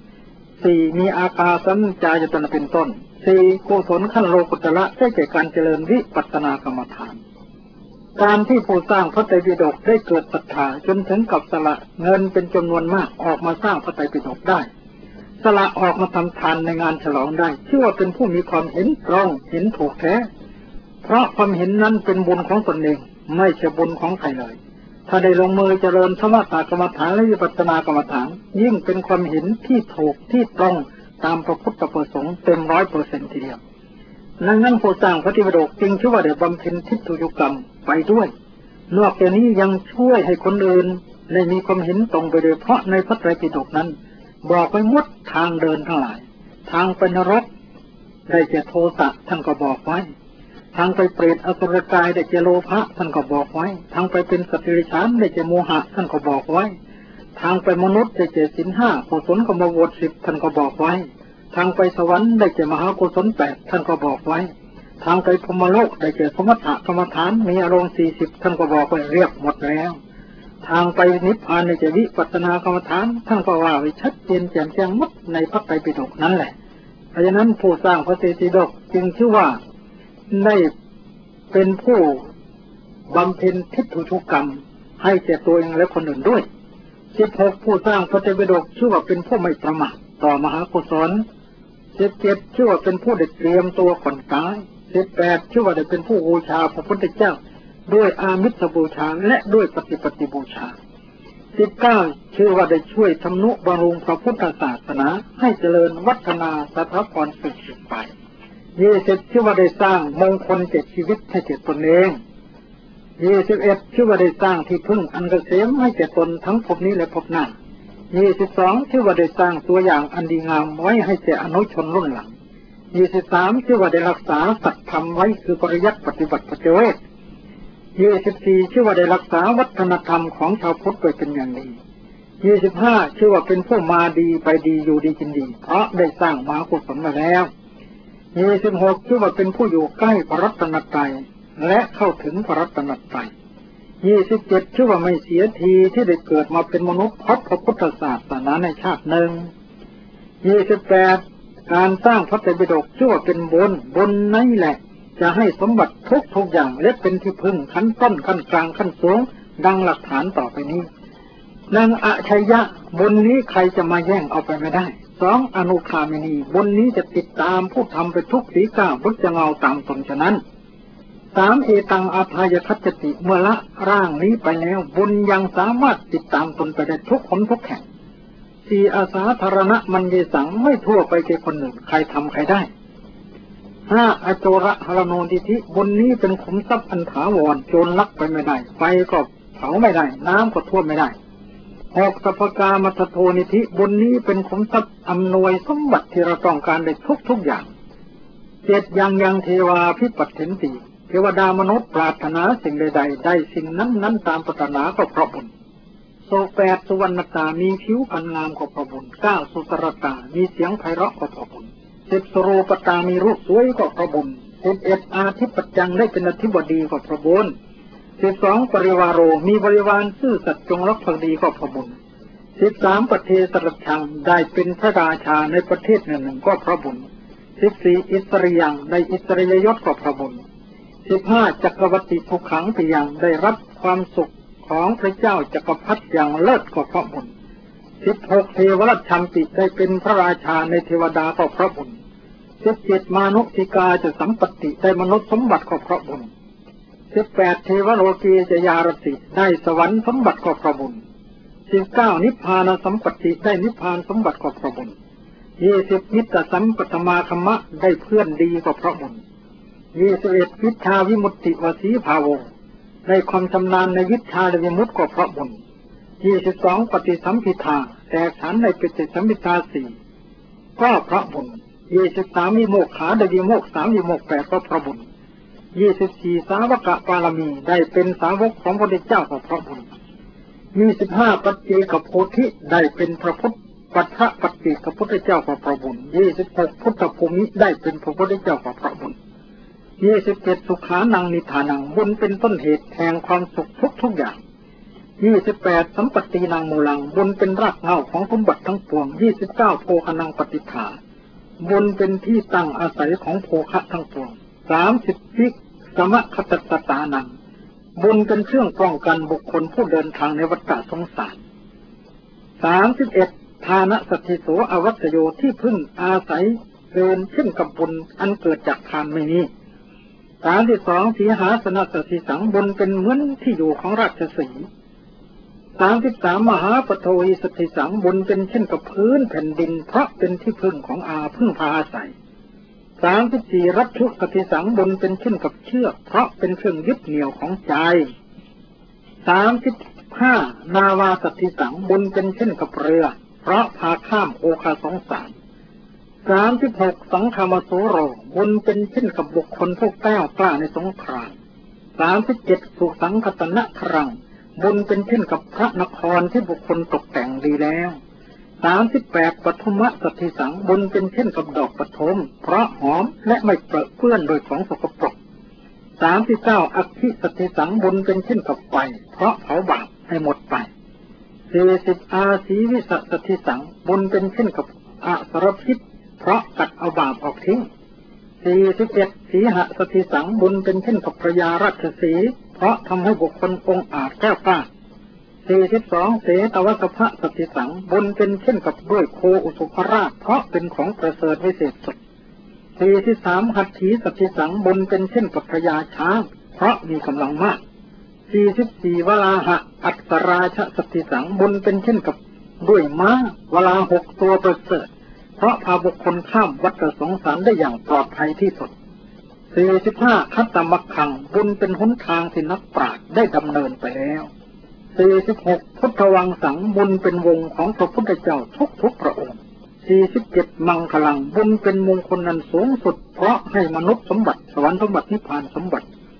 4. มีอาการสัญจายตนะเป็นต้น 4. กุศลขั้นโลกุตระได้แก่การเจริญวิปัสสนากรรมฐานการที่ผู้สร้างพระไตรปิฎกได้เกิดศรัทธาจนถึงกับสละเงินเป็นจำนวนมากออกมาสร้างพระไตรปิฎกได้สละออกมาทำทานในงานฉลองได้ชื่อว่าเป็นผู้มีความเห็นตรงเห็นถูกแท้เพราะความเห็นนั้นเป็นบุญของตนเองไม่ใช่บุญของใครเลยถ้าได้ลงมือเจริญสมถกรรมฐานและวิปัสสนากรรมฐานยิ่งเป็นความเห็นที่ถูกที่ตรงตามพระพุทธประสงค์เต็ม 100% ทีเดียวนั้นผู้สร้างพระไตรปิฎกจึงชื่อว่าได้บำเพ็ญทิฏฐุกรรมไปด้วยนอกจากนี้ยังช่วยให้คนอื่นได้มีความเห็นตรงไปโดยเพราะในพระไตรปิฎกนั้นบอกไว้หมดทางเดินทั้งหลายทางไปนรกได้แก่โทสะท่านก็บอกไว้ทางไปเปรตอสุรกายได้แก่โลภะท่านก็บอกไว้ทางไปเป็นสัตว์เดรัจฉานได้แก่โมหะท่านก็บอกไว้ทางไปมนุษย์ได้แก่ศีล 5กุศลกรรมบท10ท่านก็บอกไว้ทางไปสวรรค์ได้แก่มหากุศล8ท่านก็บอกไว้ทางไปพรหมโลกได้แก่สมถะกรรมฐานมีอารมณ์40ท่านก็บอกไว้เรียบหมดแล้วทางไปนิพพานได้แก่วิปัสสนากรรมฐานท่านก็ว่าไว้ชัดเจนแจ่มแจ้งหมดในพระไตรปิฎกนั่นแหละเพราะฉะนั้นผู้สร้างพระไตรปิฎกจึงชื่อว่าได้เป็นผู้บำเพ็ญทิฏฐุกรรมให้แก่ตัวเองและคนอื่นด้วย16ผู้สร้างพระไตรปิฎกชื่อว่าเป็นผู้ไม่ประมาทต่อมหากุศล17ชื่อว่าเป็นผู้ได้เตรียมตัวก่อนตาย18ชื่อว่าได้เป็นผู้บูชาพระพุทธเจ้าด้วยอามิสบูชาและด้วยปฏิปติบูชา19ชื่อว่าได้ช่วยทำนุบำรุงพระพุทธศาสนาให้เจริญวัฒนาสถาพรสืบไป20ชื่อว่าได้สร้างมงคลแก่ชีวิตให้แก่ตนเอง21ชื่อว่าได้สร้างที่พึ่งอันเกษมให้แก่ตนทั้งภพนี้และภพหน้า22ชื่อว่าได้สร้างตัวอย่างอันดีงามไว้ให้แก่อนุชนรุ่นหลัง23ชื่อว่าได้รักษาสัจธรรมไว้คือปริยัติปฏิบัติปัจเจเวก 24ชื่อว่าได้รักษาวัฒนธรรมของชาวพุทธไว้เป็นอย่างดี25ชื่อว่าเป็นผู้มาดีไปดีอยู่ดีกินดีเพราะได้สร้างมหากุศลมาแล้ว26ชื่อว่าเป็นผู้อยู่ใกล้พระรัตนตรัยและเข้าถึงพระรัตนตรัย27ชื่อว่าไม่เสียทีที่ได้เกิดมาเป็นมนุษย์พระพุทธศาสนาในชาติหนึ่ง28การสร้างพระไตรปิฎกชื่อว่าเป็นบุญนั่นแหละจะให้สมบัติทุกอย่างและเป็นที่พึ่งขั้นต้นขั้นกลางขั้นสูงดังหลักฐานต่อไปนี้นางอชัยยะบุญนี้ใครจะมาแย่งเอาไปไม่ได้2อนุคามินีบุญนี้จะติดตามผู้ทำไปทุกสีก้าวบุญจะเงาตามตนฉะนั้น3เอตังอาภายคัจจติเมื่อละร่างนี้ไปแล้วบุญยังสามารถติดตามตนไปได้ทุกคนทุกแห่ง4อาสาธารณะมันเยสังไม่ทั่วไปแก่คนอื่นใครทำใครได้5อโจระหรโนทิธิบุญนี้เป็นขุมทรัพย์อันถาวรโจรลักไปไม่ได้ไฟก็เผาไม่ได้น้ำก็ท่วมไม่ได้6สัพพกามัทโทนิธิบุญนี้เป็นขุมทรัพย์อำนวยสมบัติที่เราต้องการได้ทุกอย่าง7ยังเทวาภิปัฏฐินติเทวดามนุษย์ปรารถนาสิ่งใดได้สิ่งนั้นตามปรารถนาก็เพราะบุญ8สุวรรณตามีผิวพรรณงามก็เพราะบุญ9สุตรตามีเสียงไพเราะก็เพราะบุญ10สโรปตามีรูปสวยก็เพราะบุญ11อาทิปัจจังได้เป็นอธิบดีก็เพราะบุญ12ปริวารโรมีบริวารซื่อสัตย์จงรักภักดีก็เพราะบุญ13ประเทศรัชังได้เป็นพระราชาในประเทศหนึ่งก็เพราะบุญ14อิสริยังได้อิสริยยศก็เพราะบุญ15จักรวรรดิภูขังปิยังได้รับความสุขของพระเจ้าจักรพรรดิอย่างเลิศก็เพราะบุญ16เทวรัชชัมปิได้เป็นพระราชาในเทวดาก็เพราะบุญ17มานุสิกาจะสัมปติได้มนุษย์สมบัติก็เพราะบุญ18เทวโลกีจะยารติได้สวรรค์สมบัติก็เพราะบุญ19นิพพานสัมปติได้นิพพานสมบัติก็เพราะบุญ20นิตตสัมปตมาคัมมะได้เพื่อนดีก็เพราะบุญ21วิชาวิมุตติวสีภาโวได้ความชำนาญในวิชาและวิมุตติก็เพราะบุญ22ปฏิสัมภิทาแต่ฉันในปฏิสัมภิทา4ก็เพราะบุญ23วิโมกขาได้วิโมก3วิโมก8ก็เพราะบุญ24สาวกปารมีได้เป็นสาวกของพระพุทธเจ้าก็เพราะบุญ25ปัจเจกโพธิได้เป็นพระพุทธปัจเจกพุทธเจ้าก็เพราะบุญ26พุทธภูมิได้เป็นพระพุทธเจ้าก็เพราะบุญ27สุขานังนิธานังบุญเป็นต้นเหตุแห่งความสุขทุกอย่าง28สัมปตินังมูลังบุญเป็นรากเหง้าของสมบัติทั้งปวง29โภคนังปฏิฐาบุญเป็นที่ตั้งอาศัยของโภคะทั้งปวง30วิสมคตตตานังบุญเป็นเครื่องป้องกันบุคคลผู้เดินทางในวัฏสงสาร31ทานะสัตถิโสอวัตโยที่พึ่งอาศัยเดินขึ้นกับบุญอันเกิดจากทานไม่มี32สีหาสนะสัตถิสังบุญเป็นเหมือนที่อยู่ของราชสีห์33มหาปโทหิสัตถิสังบุญเป็นเช่นกับพื้นแผ่นดินเพราะเป็นที่พึ่งของพึ่งพาอาศัย34รัตถุสัตถิสังบุญเป็นเช่นกับเชือกเพราะเป็นเครื่องยึดเหนี่ยวของใจ35นาวาสัตถิสังบุญเป็นเช่นกับเรือเพราะพาข้ามโอคาสงสาร36สังฆามโสโรบุญเป็นเช่นกับบุคคลผู้กล้าในสงคราม37สุสังคตนะครังบุญเป็นเช่นกับพระนครที่บุคคลตกแต่งดีแล้ว38ปฐมสัตถิสังบุญเป็นเช่นกับดอกปฐมเพราะหอมและไม่เปื้อนโดยของสกปรก39อัคคิสัตถิสังบุญเป็นเช่นกับไฟเพราะเผาบาปให้หมดไป40อาสีวิสัตถิสังบุญเป็นเช่นกับอสรพิษเพราะกัดเอาบาปออกทิ้ง41สีหสัตถิสังบุญเป็นเช่นกับพระยาราชสีห์เพราะทำให้บุคคลองอาจแก้วกล้า42เสตวสภะสัตถิสังบุญเป็นเช่นกับด้วยโคอุสุภราชเพราะเป็นของประเสริฐวิเศษสุด43หัตถีสัตถิสังบุญเป็นเช่นกับพระยาช้างเพราะมีกำลังมาก44วลาหะอัตราชสัตถิสังบุญเป็นเช่นกับด้วยม้าวลา6ตัวประเสริฐเพราะพาบุคคลข้ามวัฏสงสารได้อย่างปลอดภัยที่สุด45คัตตมัคคังบุญเป็นหนทางที่นักปราชญ์ได้ดำเนินไปแล้ว46พุทธวังสังบุญเป็นวงของพระพุทธเจ้าทุกพระองค์47มังคลังบุญเป็นมงคลนั้นสูงสุดเพราะให้มนุษย์สมบัติสวรรค์สมบัตินิพพานสมบัติ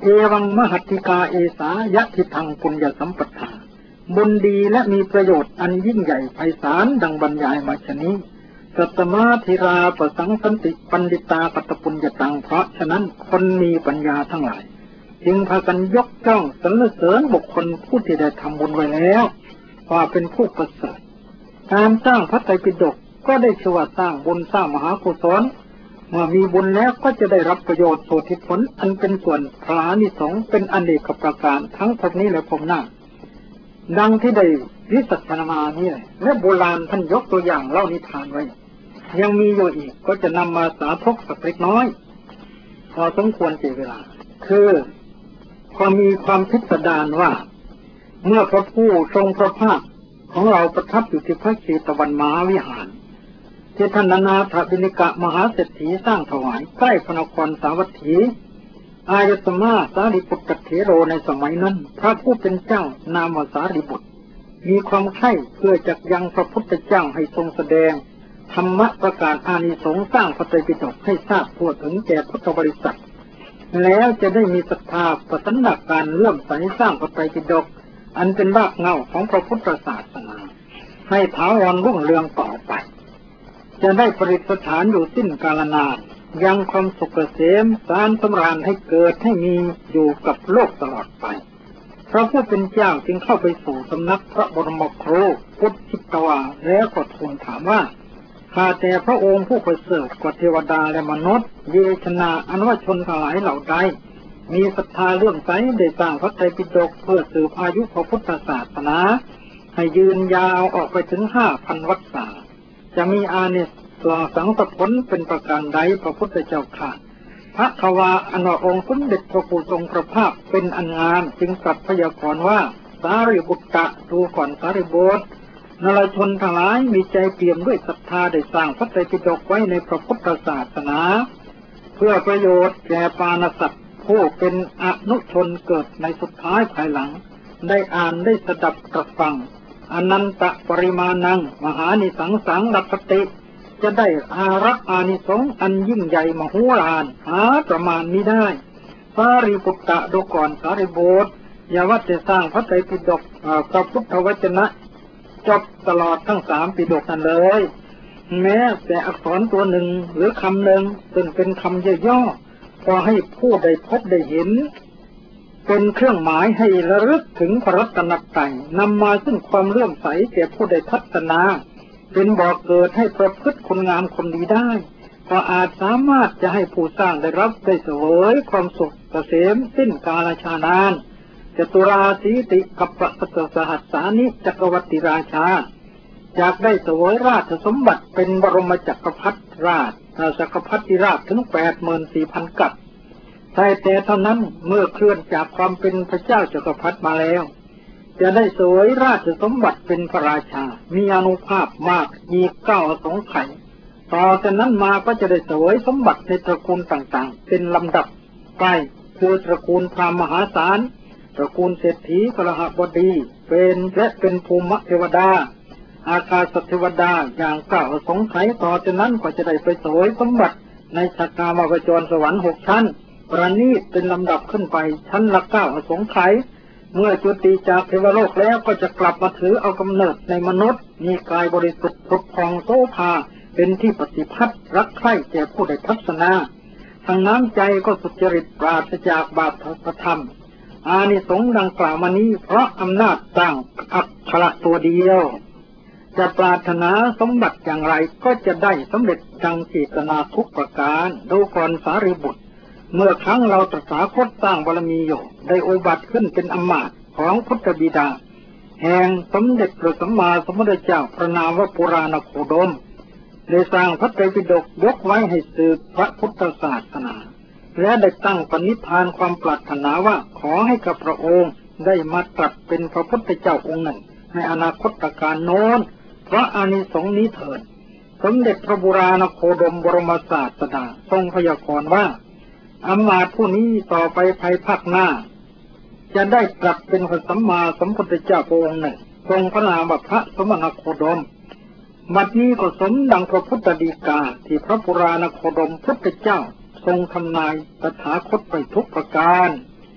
เอวังมหัตติกาเอสายะทิทังปุญญสัมปทาบุญดีและมีประโยชน์อันยิ่งใหญ่ไพศาลดังบรรยายมาชนี้สัตมาธิราปสังสันติปันดิตาปัตตปุญญตังเพราะฉะนั้นคนมีปัญญาทั้งหลายจึงพากันยกย่องสรรเสริญบุคคลผู้ที่ได้ทำบุญไว้แล้วว่าเป็นผู้ประเสริฐการสร้างพระไตรปิฎกก็ได้ชื่อว่าสร้างบุญสร้างมหากุศลเมื่อมีบุญแล้วก็จะได้รับประโยชน์โสติผลอันเป็นส่วนพลานิสงส์เป็นอเนกประการทั้งภพนี้และภพหน้าดังที่ได้วิสัชนามานี่และโบราณท่านยกตัวอย่างเล่านิทานไว้ยังมีอยู่อีกก็จะนำมาสาธกสักเล็กน้อยพอสมควรเสียเวลาคือพอมีความพิสดารว่าเมื่อพระผู้ทรงพระภาคของเราประทับอยู่ที่พระเชตวันมหาวิหารที่ท่านนาถบิณกะมหาเศรษฐีสร้างถวายใกล้พระนครสาวัตถีอายตมาสารีบุตรเถโรในสมัยนั้นพระผู้เป็นเจ้านามว่าสารีบุตรมีความใคร่เพื่อจักยังพระพุทธเจ้าให้ทรงแสดงธรรมะประกาศอานิสงส์สร้างพระไตรปิฎกให้ทราบทั่วถึงแก่พุทธบริษัทแล้วจะได้มีศรัทธาประสันดการเลื่อมใสสร้างพระไตรปิฎกอันเป็นรากเหง้าของพระพุทธศาสนาให้ถาวรรุ่งเรืองต่อไปจะได้ประดิษฐานอยู่สิ้นกาลนานยังความสุขเกษมสารสำราญให้เกิดให้มีอยู่กับโลกตลอดไปพระผู้เป็นเจ้าจึงเข้าไปสู่สำนักพระบรมครูพุทธิตวาแล้วก็ทูลถามว่าข้าแต่พระองค์ผู้ประเสริฐกว่าเทวดาและมนุษย์เยชนาอันว่าชนทั้งหลายเหล่าใดมีศรัทธาเลื่อมใสได้สร้างพระไตรปิฎกเพื่อสืบอายุพระพุทธศาสนาให้ยืนยาวออกไปถึง 5,000 วรรษาจะมีอานิสงส์สังสผลเป็นประการใดพระพุทธเจ้าข้าพระขวาอันว่าองค์สมเด็จพระผู้ทรงพระภาคเป็นอันงามจึงตรัสพยากรณ์ว่าสารีบุตรดูก่อนสารีบุตรนรชนทั้งหลายมีใจเปี่ยมด้วยศรัทธาได้สร้างพระไตรปิฎกไว้ในพระพุทธศาสนาเพื่อประโยชน์แก่ปานสัตว์ผู้เป็นอนุชนเกิดในสุดท้ายภายหลังได้อ่านได้สดับตรับฟังอนันตปริมาณังมหานิสังสังรัตติจะได้อารักอานิสงส์อันยิ่งใหญ่มโหฬารหาประมาณมิได้สารีบุตรดูก่อนสารีบุตรอย่าว่าจะสร้างพระไตรปิฎกพระพุทธวจนะจบตลอดทั้ง3 ปิฎกนั่นเลยแม้แต่อักษรตัวหนึ่งหรือคำหนึ่งซึ่งเป็นคำย่อๆพอให้ผู้ใดพบได้เห็นเป็นเครื่องหมายให้ระลึกถึงพระรัตนตรัยนำมาซึ่งความเลื่อมใสแก่ผู้ใดพัฒนาเป็นบ่อเกิดให้ประพฤติคุณงามคนดีได้ก็อาจสามารถจะให้ผู้สร้างได้รับได้เสวยความสุขเกษมสิ้นกาลชานานจตุราสีติกัปปะสสหัสสานิจักรวรรดิราชาจากได้เสวยราชสมบัติเป็นบรมจักรพรรดิราชจักรพรรดิราชถึง 84,000 กับแต่เท่านั้นเมื่อเคลื่อนจากความเป็นพระเจ้าจักรพรรดิมาแล้วจะได้เสวยราชสมบัติเป็นพระราชามีอานุภาพมากอีก9 อสงไขยต่อจากนั้นมาก็จะได้เสวยสมบัติในตระกูลต่างๆเป็นลำดับไปคือตระกูลพราหมณ์มหาศาลตระกูลเศรษฐีกฤหบดีเป็นภูมิเทวดาอากาศเทวดาอย่าง9 อสงไขยต่อจากนั้นก็จะได้ไปเสวยสมบัติในสักกามวจรสวรรค์6 ชั้นประณีตเป็นลำดับขึ้นไปชั้นละ9 อสงไขยเมื่อจุติจากเทวโลกแล้วก็จะกลับมาถือเอากำเนิดในมนุษย์มีกายบริสุทธิ์ผุดผ่องโสภาเป็นที่ปฏิพัทธ์รักใคร่แก่ผู้ใดทัศนาทางน้ำใจก็สุจริตปราศจากบาปธรรมอานิสงส์ดังกล่าวมานี้เพราะอำนาจตั้งอักขระตัวเดียวจะปรารถนาสมบัติอย่างไรก็จะได้สำเร็จดังเจตนาทุกประการดูก่อนสารีบุตรเมื่อครั้งเราตถาคตสร้างบารมีอยู่ได้อุบัติขึ้นเป็นอมาตย์ของพุทธบิดาแห่งสมเด็จพระสัมมาสัมพุทธเจ้าพระนามว่าปุราณโคดมได้สร้างพระไตรปิฎกยกไว้ให้สืบพระพุทธศาสนาและได้ตั้งปณิธานความปรารถนาว่าขอให้กับพระองค์ได้มาตรัสเป็นพระพุทธเจ้าองค์หนึ่งในอนาคตการโน้นเพราะอานิสงส์นี้เถิดสมเด็จพระปุราณโคดมบรมศาสดาทรงพยากรณ์ว่าอมาตย์ผู้นี้ต่อไปภายภาคหน้าจะได้ตรัสเป็นพระสัมมาสัมพุทธเจ้าองค์หนึ่งทรงพระนามว่าพระสมณโคดมบัดนี้ก็สมดังพระพุทธฎีกาที่พระปุราณโคดมพุทธเจ้าทรงทำนายตถาคตไปทุกประการ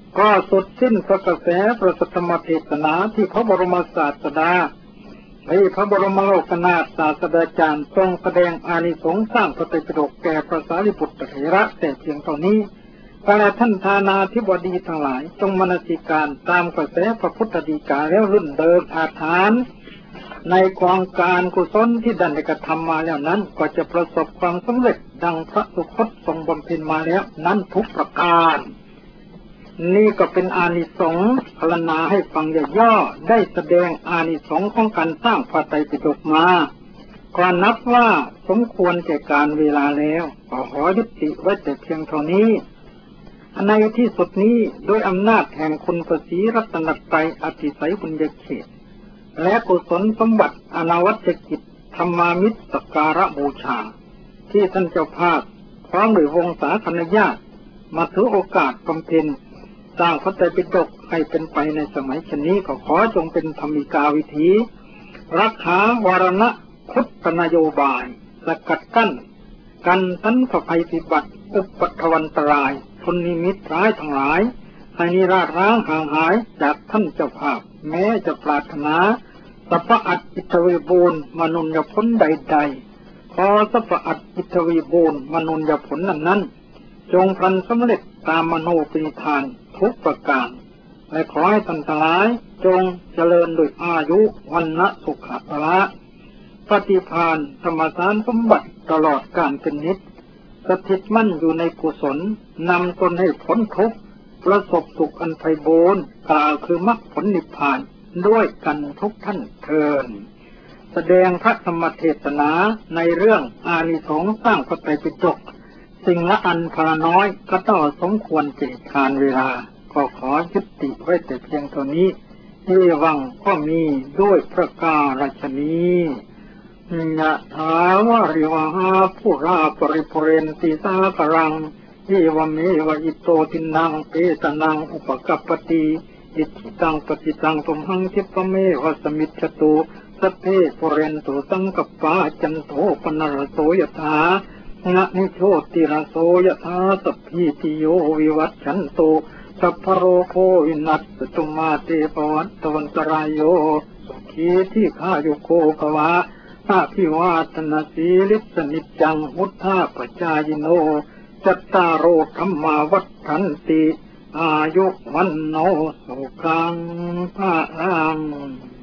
ก็สุดสิ้นพระกระแสพระสัทธรรมเทศนาที่พระบรมศาสดาในพระบรมโลกนาถศาสดาจารย์ทรงแสดงอานิสงส์สร้างพระไตรปิฎกแก่พระสารีบุตรเถระแต่เพียงเท่านี้ขณะท่านทานาธิบดีทั้งหลายจงมนสิการตามกระแสพระพุทธฎีกาแล้วรุ่นเดิมอาถรรพ์ในกองการกุศลที่ดันได้กระทำมาแล้วนั้นก็จะประสบความสำเร็จดังพระสุคตทรงบำเพ็ญมาแล้วนั้นทุกประการนี่ก็เป็นอานิสงส์พรรณนาให้ฟังย่อๆได้แสดงอานิสงส์ของการสร้างพระไตรปิฎกมาก็นับว่าสมควรแก่การเวลาแล้วขอยุติไว้แต่เพียงเท่านี้ในที่สุดนี้โดยอำนาจแห่งคุณพระศรีรัตนตรัยอธิสัยบุญญาเขตและกุศลสมบัติอนวัตกิจธรรมามิตรสักการะบูชาที่ท่านเจ้าภาพพร้อมด้วยวงศาคณะญาติมาถือโอกาสบำเพ็ญสร้างพระไตรปิฎกให้เป็นไปในสมัยชนนี้ก็ขอจงเป็นธรรมิกาวิถีรักษาวรณะพุทธนโยบายสกัดกั้นกันสันขภัยพิบัติอุปัฏฐวันตรายพลนิมิตร้ายทั้งหลายให้นิราชร้างห่างหายจากท่านเจ้าภาพแม้จะปรารถนาสัพพอัตอิทวิบูลมนุญญผลใดๆขอสัพพอัตอิทวิบูลมนุญญผลนั้นจงพลันสำเร็จตามมโนปณิธานทุกประการและขอให้ท่านทั้งหลายจงเจริญโดยอายุวันนะสุขภละปฏิภาณธรรมสารสมบัติตลอดกาลเป็นนิจสถิตมั่นอยู่ในกุศลนำตนให้พ้นทุกข์ประสบสุขอันไพบูรณ์กล่าวคือมรรคผลนิพพานด้วยกันทุกท่านเทินแสดงพระธรรมเทศนาในเรื่องอานิสงส์สร้างพระไตรปิฎกสิ่งละอันพละน้อยก็ต้องสมควรแก่การเวลาก็ขอยุติไว้แต่เพียงเท่านี้เอวังก็มีด้วยประการฉนี้ยะถาวาริวหาภูราปริปุเรนติสากรังเอวเมวะอิโตทินังเปตนังอุปกัปปติอิทิตังปฏิตังตุมหังคิปะเมวะสมิจฉตุสัพเพปุเรนตุสังกัปปะจันโทปนรโสยถานะนิโชติระโสยถาสัพพิติโยวิวัชชันโตสัพพโรโควินัสตุมาเตปวัตตวันตรายโยสุขีที่ข้ายุโกภวะอาภิวาทนาสีลิสนิจังมุทธาปจายโนจัตตารโอธรรมาวัฏฐันติอายุวันโนสุขังภะลัง